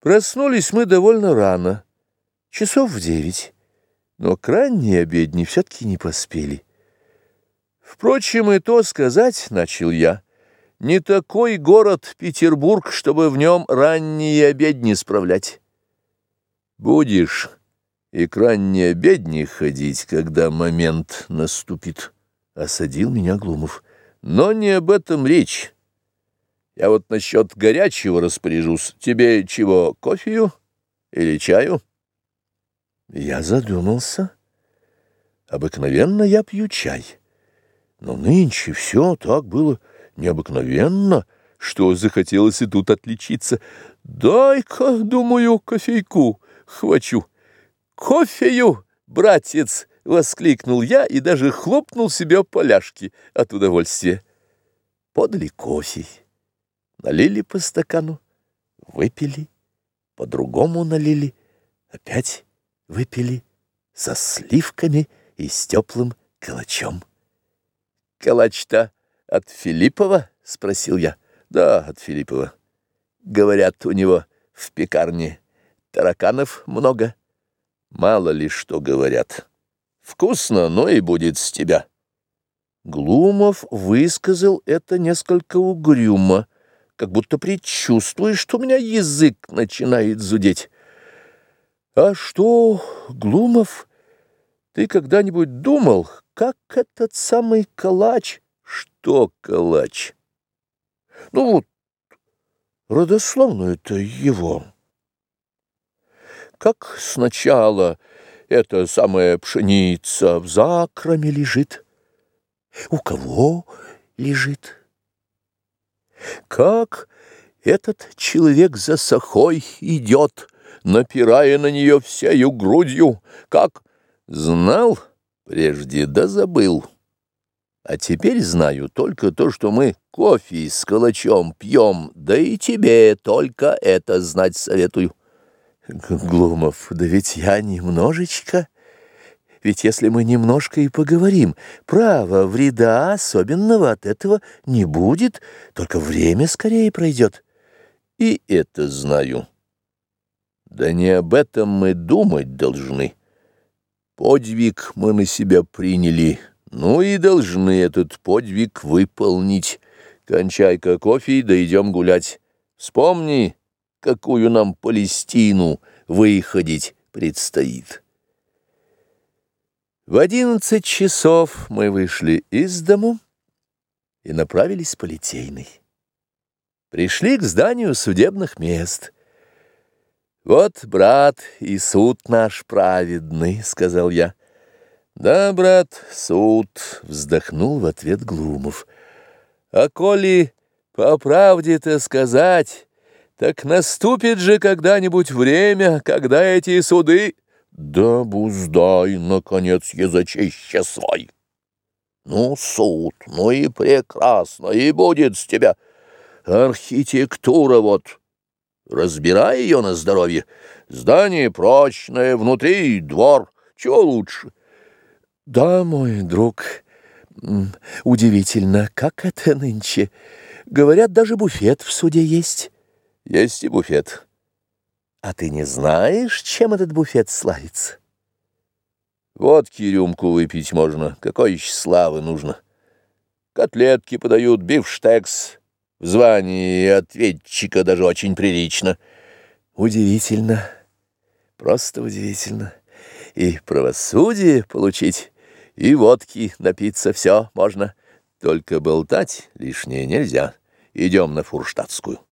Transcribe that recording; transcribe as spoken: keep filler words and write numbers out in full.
Проснулись мы довольно рано, часов в девять, но к ранней обедне все-таки не поспели. Впрочем, и то сказать, начал я, не такой город Петербург, чтобы в нем ранние обедни справлять. Будешь и к ранней обедне ходить, когда момент наступит, — осадил меня Глумов. Но не об этом речь. Я вот насчет горячего распоряжусь. Тебе чего, кофею или чаю? Я задумался. Обыкновенно я пью чай. Но нынче все так было необыкновенно, что захотелось и тут отличиться. Дай-ка, думаю, кофейку хвачу. Кофею, братец! — воскликнул я и даже хлопнул себя по ляжке от удовольствия. Подали кофе. Налили по стакану, выпили, по-другому налили, опять выпили, со сливками и с теплым калачом. — Калач-то от Филиппова? — спросил я. — Да, от Филиппова. Говорят, у него в пекарне тараканов много. Мало ли что говорят. Вкусно, но и будет с тебя. Глумов высказал это несколько угрюмо, как будто предчувствуя, что у меня язык начинает зудеть. — А что, Глумов, ты когда-нибудь думал, как этот самый калач? — Что калач? — Ну вот, родословную-то его. Как сначала эта самая пшеница в закроме лежит. У кого лежит? Как этот человек за сахой идет, напирая на нее всею грудью, как знал прежде, да забыл. А теперь знаю только то, что мы кофе с калачом пьем, да и тебе только это знать советую. Глумов, да ведь я немножечко... Ведь если мы немножко и поговорим, право, вреда особенного от этого не будет, только время скорее пройдет. И это знаю. Да не об этом мы думать должны. Подвиг мы на себя приняли, ну и должны этот подвиг выполнить. Кончай-ка кофе, да идем гулять. Вспомни, какую нам Палестину выходить предстоит. В одиннадцать часов мы вышли из дому и направились по Литейной. Пришли к зданию судебных мест. «Вот, брат, и суд наш праведный», — сказал я. «Да, брат, суд», — вздохнул в ответ Глумов. «А коли по правде-то сказать, так наступит же когда-нибудь время, когда эти суды...» «Да буздай, наконец, язычище свой! Ну, суд, ну и прекрасно, и будет с тебя архитектура вот. Разбирай ее на здоровье. Здание прочное, внутри двор. Чего лучше?» «Да, мой друг, удивительно, как это нынче. Говорят, даже буфет в суде есть». «Есть и буфет». «А ты не знаешь, чем этот буфет славится?» «Водки рюмку выпить можно, какой еще славы нужно. Котлетки подают, бифштекс, в звании ответчика даже очень прилично». «Удивительно, просто удивительно. И правосудие получить, и водки напиться, все можно. Только болтать лишнее нельзя. Идем на Фурштадтскую».